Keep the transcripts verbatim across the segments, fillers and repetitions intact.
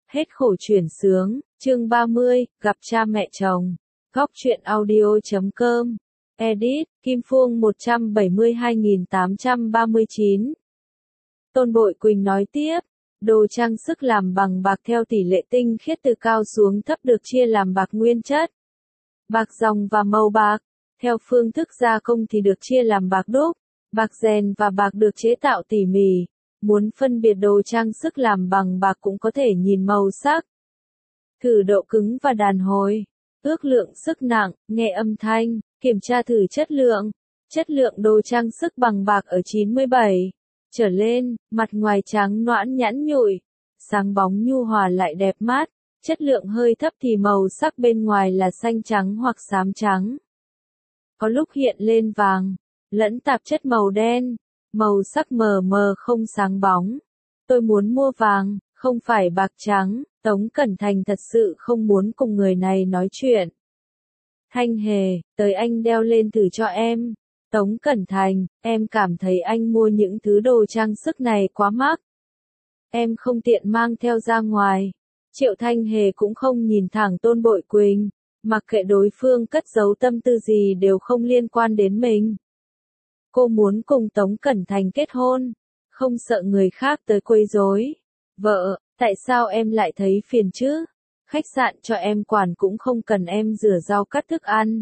Hết khổ chuyển sướng, chương ba mươi, gặp cha mẹ chồng. Góc truyện audio chấm com. Edit, Kim Phuông một trăm bảy mươi hai nghìn tám trăm ba mươi chín. Tôn Bội Quỳnh nói tiếp, đồ trang sức làm bằng bạc theo tỷ lệ tinh khiết từ cao xuống thấp được chia làm bạc nguyên chất, bạc dòng và màu bạc. Theo phương thức gia công thì được chia làm bạc đúc, bạc rèn và bạc được chế tạo tỉ mỉ. Muốn phân biệt đồ trang sức làm bằng bạc cũng có thể nhìn màu sắc, thử độ cứng và đàn hồi, ước lượng sức nặng, nghe âm thanh, kiểm tra thử chất lượng. Chất lượng đồ trang sức bằng bạc ở chín mươi bảy trở lên, mặt ngoài trắng nõn nhẵn nhụi, sáng bóng nhu hòa lại đẹp mắt. Chất lượng hơi thấp thì màu sắc bên ngoài là xanh trắng hoặc xám trắng, có lúc hiện lên vàng, lẫn tạp chất màu đen, màu sắc mờ mờ không sáng bóng. Tôi muốn mua vàng, không phải bạc trắng. Tống Cẩn Thành thật sự không muốn cùng người này nói chuyện. Thanh Hề, tới anh đeo lên thử cho em. Tống Cẩn Thành, em cảm thấy anh mua những thứ đồ trang sức này quá mắc. Em không tiện mang theo ra ngoài. Triệu Thanh Hề cũng không nhìn thẳng Tôn Bội Quỳnh, mặc kệ đối phương cất giấu tâm tư gì đều không liên quan đến mình. Cô muốn cùng Tống Cẩn Thành kết hôn, không sợ người khác tới quấy rối. Vợ, tại sao em lại thấy phiền chứ? Khách sạn cho em quản cũng không cần em rửa rau cắt thức ăn.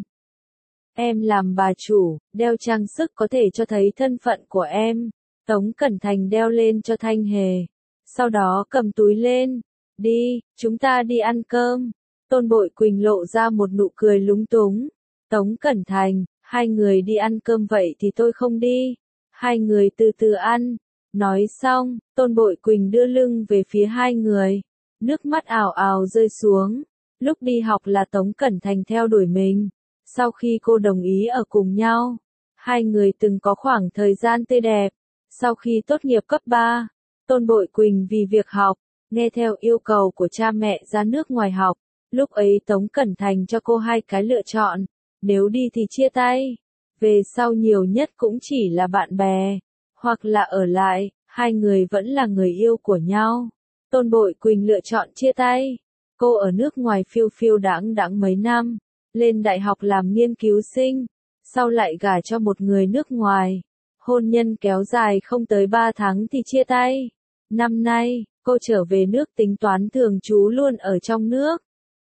Em làm bà chủ, đeo trang sức có thể cho thấy thân phận của em. Tống Cẩn Thành đeo lên cho Thanh Hề, sau đó cầm túi lên. Đi, chúng ta đi ăn cơm. Tôn Bội Quỳnh lộ ra một nụ cười lúng túng. Tống Cẩn Thành, hai người đi ăn cơm vậy thì tôi không đi. Hai người từ từ ăn. Nói xong, Tôn Bội Quỳnh đưa lưng về phía hai người. Nước mắt ào ào rơi xuống. Lúc đi học là Tống Cẩn Thành theo đuổi mình. Sau khi cô đồng ý ở cùng nhau, hai người từng có khoảng thời gian tươi đẹp. Sau khi tốt nghiệp cấp ba, Tôn Bội Quỳnh vì việc học, nghe theo yêu cầu của cha mẹ ra nước ngoài học. Lúc ấy Tống Cẩn Thành cho cô hai cái lựa chọn. Nếu đi thì chia tay, về sau nhiều nhất cũng chỉ là bạn bè, hoặc là ở lại, hai người vẫn là người yêu của nhau. Tôn Bội Quỳnh lựa chọn chia tay. Cô ở nước ngoài phiêu phiêu đãng đãng mấy năm, lên đại học làm nghiên cứu sinh, sau lại gả cho một người nước ngoài. Hôn nhân kéo dài không tới ba tháng thì chia tay. Năm nay, cô trở về nước tính toán thường trú luôn ở trong nước.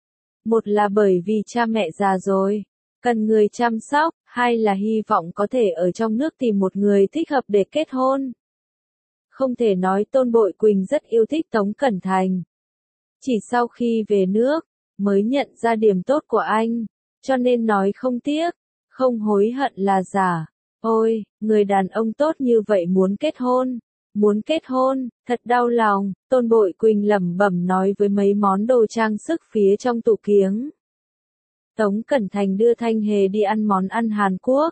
Một là bởi vì cha mẹ già rồi, cần người chăm sóc, hai là hy vọng có thể ở trong nước tìm một người thích hợp để kết hôn. Không thể nói Tôn Bội Quỳnh rất yêu thích Tống Cẩn Thành. Chỉ sau khi về nước, mới nhận ra điểm tốt của anh, cho nên nói không tiếc, không hối hận là giả. Ôi, người đàn ông tốt như vậy muốn kết hôn, muốn kết hôn, thật đau lòng. Tôn Bội Quỳnh lẩm bẩm nói với mấy món đồ trang sức phía trong tủ kiếng. Tống Cẩn Thành đưa Thanh Hề đi ăn món ăn Hàn Quốc.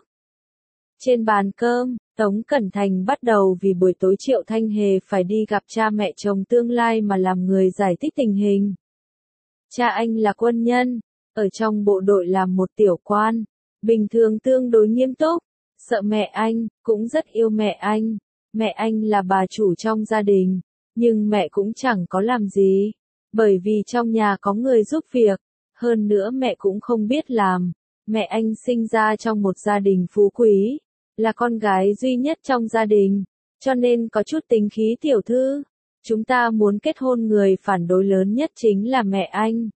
Trên bàn cơm, Tống Cẩn Thành bắt đầu vì buổi tối Triệu Thanh Hề phải đi gặp cha mẹ chồng tương lai mà làm người giải thích tình hình. Cha anh là quân nhân, ở trong bộ đội làm một tiểu quan, bình thường tương đối nghiêm túc, sợ mẹ anh, cũng rất yêu mẹ anh. Mẹ anh là bà chủ trong gia đình, nhưng mẹ cũng chẳng có làm gì, bởi vì trong nhà có người giúp việc. Hơn nữa mẹ cũng không biết làm. Mẹ anh sinh ra trong một gia đình phú quý, là con gái duy nhất trong gia đình, cho nên có chút tính khí tiểu thư. Chúng ta muốn kết hôn, người phản đối lớn nhất chính là mẹ anh.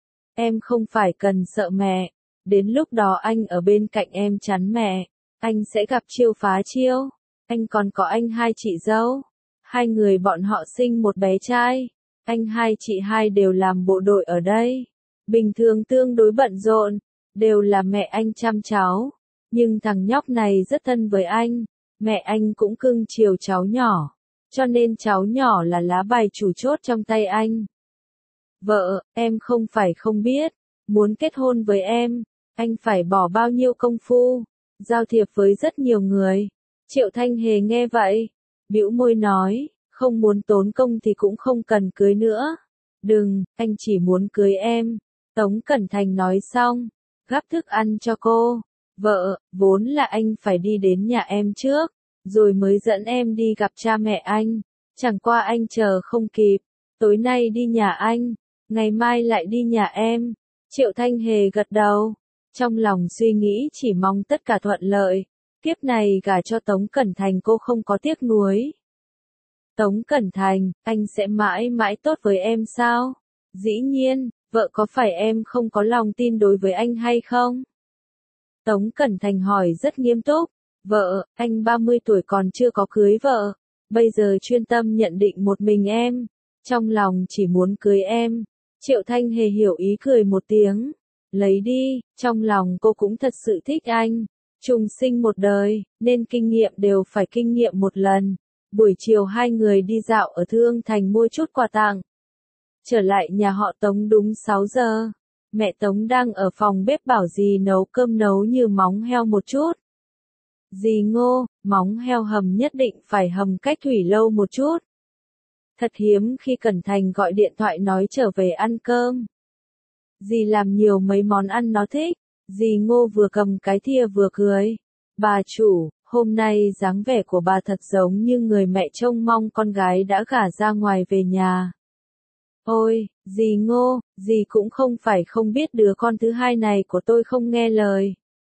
Em không phải cần sợ mẹ, đến lúc đó anh ở bên cạnh em chắn mẹ, anh sẽ gặp chiêu phá chiêu. Anh còn có anh hai chị dâu, hai người bọn họ sinh một bé trai. Anh hai chị hai đều làm bộ đội ở đây, bình thường tương đối bận rộn, đều là mẹ anh chăm cháu. Nhưng thằng nhóc này rất thân với anh, mẹ anh cũng cưng chiều cháu nhỏ, cho nên cháu nhỏ là lá bài chủ chốt trong tay anh. Vợ, em không phải không biết, muốn kết hôn với em, anh phải bỏ bao nhiêu công phu, giao thiệp với rất nhiều người. Triệu Thanh Hề nghe vậy, bĩu môi nói, không muốn tốn công thì cũng không cần cưới nữa. Đừng, anh chỉ muốn cưới em. Tống Cẩn Thành nói xong, gắp thức ăn cho cô. Vợ, vốn là anh phải đi đến nhà em trước, rồi mới dẫn em đi gặp cha mẹ anh. Chẳng qua anh chờ không kịp, Tối nay đi nhà anh, ngày mai lại đi nhà em. Triệu Thanh Hề gật đầu, trong lòng suy nghĩ chỉ mong tất cả thuận lợi. Kiếp này gả cho Tống Cẩn Thành cô không có tiếc nuối. Tống Cẩn Thành, anh sẽ mãi mãi tốt với em sao? Dĩ nhiên, vợ có phải em không có lòng tin đối với anh hay không? Tống Cẩn Thành hỏi rất nghiêm túc. Vợ, anh ba mươi tuổi còn chưa có cưới vợ. Bây giờ chuyên tâm nhận định một mình em. Trong lòng chỉ muốn cưới em. Triệu Thanh Hề hiểu ý cười một tiếng. Lấy đi, trong lòng cô cũng thật sự thích anh. Trùng sinh một đời, nên kinh nghiệm đều phải kinh nghiệm một lần. Buổi chiều hai người đi dạo ở Thương Thành mua chút quà tặng. Trở lại nhà họ Tống đúng sáu giờ. Mẹ Tống đang ở phòng bếp bảo dì nấu cơm nấu như móng heo một chút. Dì Ngô, móng heo hầm nhất định phải hầm cách thủy lâu một chút. Thật hiếm khi Cẩn Thành gọi điện thoại nói trở về ăn cơm. Dì làm nhiều mấy món ăn nó thích. Dì Ngô vừa cầm cái thìa vừa cười. Bà chủ, hôm nay dáng vẻ của bà thật giống như người mẹ trông mong con gái đã gả ra ngoài về nhà. Ôi, dì Ngô, dì cũng không phải không biết đứa con thứ hai này của tôi không nghe lời.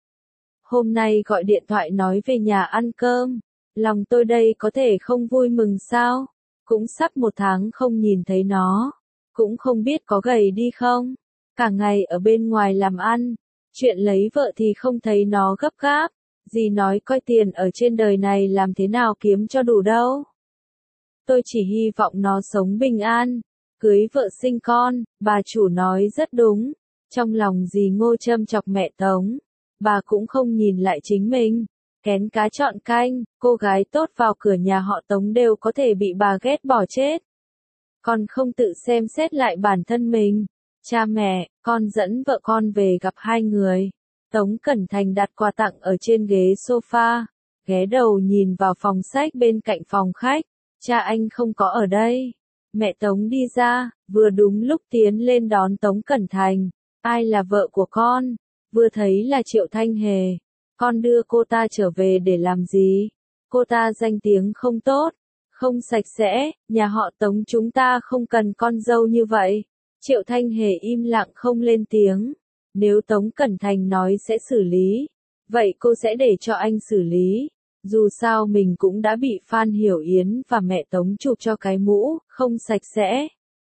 Hôm nay gọi điện thoại nói về nhà ăn cơm. Lòng tôi đây có thể không vui mừng sao? Cũng sắp một tháng không nhìn thấy nó. Cũng không biết có gầy đi không? Cả ngày ở bên ngoài làm ăn. Chuyện lấy vợ thì không thấy nó gấp gáp. Dì nói coi tiền ở trên đời này làm thế nào kiếm cho đủ đâu. Tôi chỉ hy vọng nó sống bình an. Cưới vợ sinh con, bà chủ nói rất đúng. Trong lòng dì Ngô châm chọc mẹ Tống. Bà cũng không nhìn lại chính mình. Kén cá chọn canh, cô gái tốt vào cửa nhà họ Tống đều có thể bị bà ghét bỏ chết. Còn không tự xem xét lại bản thân mình. Cha mẹ, con dẫn vợ con về gặp hai người. Tống Cẩn Thành đặt quà tặng ở trên ghế sofa. Ghé đầu nhìn vào phòng sách bên cạnh phòng khách. Cha anh không có ở đây. Mẹ Tống đi ra, vừa đúng lúc tiến lên đón Tống Cẩn Thành. Ai là vợ của con? Vừa thấy là Triệu Thanh Hề. Con đưa cô ta trở về để làm gì? Cô ta danh tiếng không tốt, không sạch sẽ, nhà họ Tống chúng ta không cần con dâu như vậy. Triệu Thanh Hề im lặng không lên tiếng. Nếu Tống Cẩn Thành nói sẽ xử lý, vậy cô sẽ để cho anh xử lý. Dù sao mình cũng đã bị Phan Hiểu Yến và mẹ Tống chụp cho cái mũ, không sạch sẽ.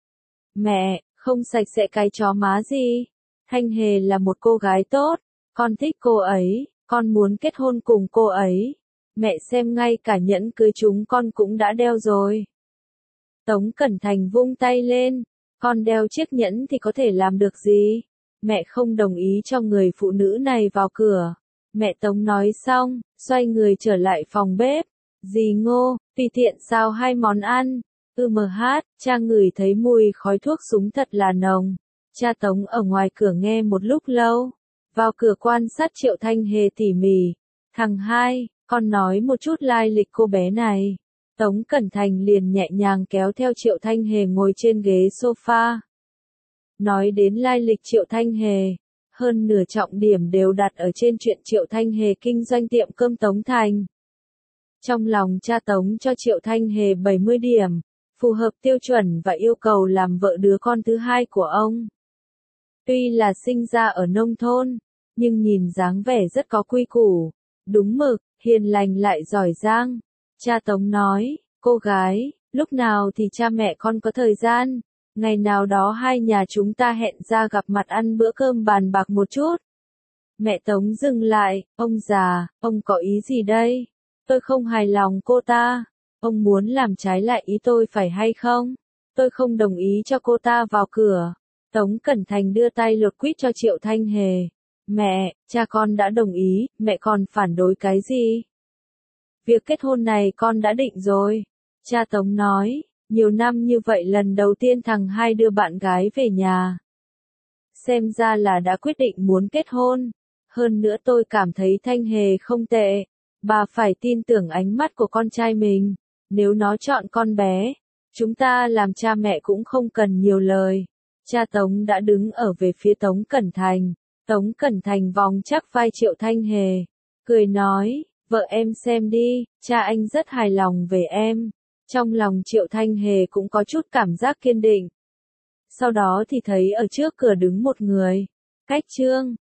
Mẹ, không sạch sẽ cái chó má gì? Thanh Hề là một cô gái tốt, con thích cô ấy, con muốn kết hôn cùng cô ấy. Mẹ xem ngay cả nhẫn cưới chúng con cũng đã đeo rồi. Tống Cẩn Thành vung tay lên, con đeo chiếc nhẫn thì có thể làm được gì? Mẹ không đồng ý cho người phụ nữ này vào cửa. Mẹ Tống nói xong, xoay người trở lại phòng bếp. Dì Ngô, tùy tiện sao hai món ăn. Ừ mờ hát, cha ngửi thấy mùi khói thuốc súng thật là nồng. Cha Tống ở ngoài cửa nghe một lúc lâu. Vào cửa quan sát Triệu Thanh Hề tỉ mỉ. Thằng hai, con nói một chút lai lịch cô bé này. Tống Cẩn Thành liền nhẹ nhàng kéo theo Triệu Thanh Hề ngồi trên ghế sofa. Nói đến lai lịch Triệu Thanh Hề, hơn nửa trọng điểm đều đặt ở trên chuyện Triệu Thanh Hề kinh doanh tiệm cơm Tống Thành. Trong lòng cha Tống cho Triệu Thanh Hề bảy mươi điểm, phù hợp tiêu chuẩn và yêu cầu làm vợ đứa con thứ hai của ông. Tuy là sinh ra ở nông thôn, nhưng nhìn dáng vẻ rất có quy củ, đúng mực, hiền lành lại giỏi giang. Cha Tống nói, cô gái, lúc nào thì cha mẹ con có thời gian, ngày nào đó hai nhà chúng ta hẹn ra gặp mặt ăn bữa cơm bàn bạc một chút. Mẹ Tống dừng lại, ông già, ông có ý gì đây? Tôi không hài lòng cô ta. Ông muốn làm trái lại ý tôi phải hay không? Tôi không đồng ý cho cô ta vào cửa. Tống Cẩn Thành đưa tay lột quýt cho Triệu Thanh Hề. Mẹ, cha con đã đồng ý, mẹ còn phản đối cái gì? Việc kết hôn này con đã định rồi. Cha Tống nói, nhiều năm như vậy lần đầu tiên thằng hai đưa bạn gái về nhà. Xem ra là đã quyết định muốn kết hôn. Hơn nữa tôi cảm thấy Thanh Hề không tệ. Bà phải tin tưởng ánh mắt của con trai mình. Nếu nó chọn con bé, chúng ta làm cha mẹ cũng không cần nhiều lời. Cha Tống đã đứng ở về phía Tống Cẩn Thành. Tống Cẩn Thành vòng chắc vai Triệu Thanh Hề. Cười nói, vợ em xem đi, cha anh rất hài lòng về em. Trong lòng Triệu Thanh Hề cũng có chút cảm giác kiên định. Sau đó thì thấy ở trước cửa đứng một người. Cách Trương,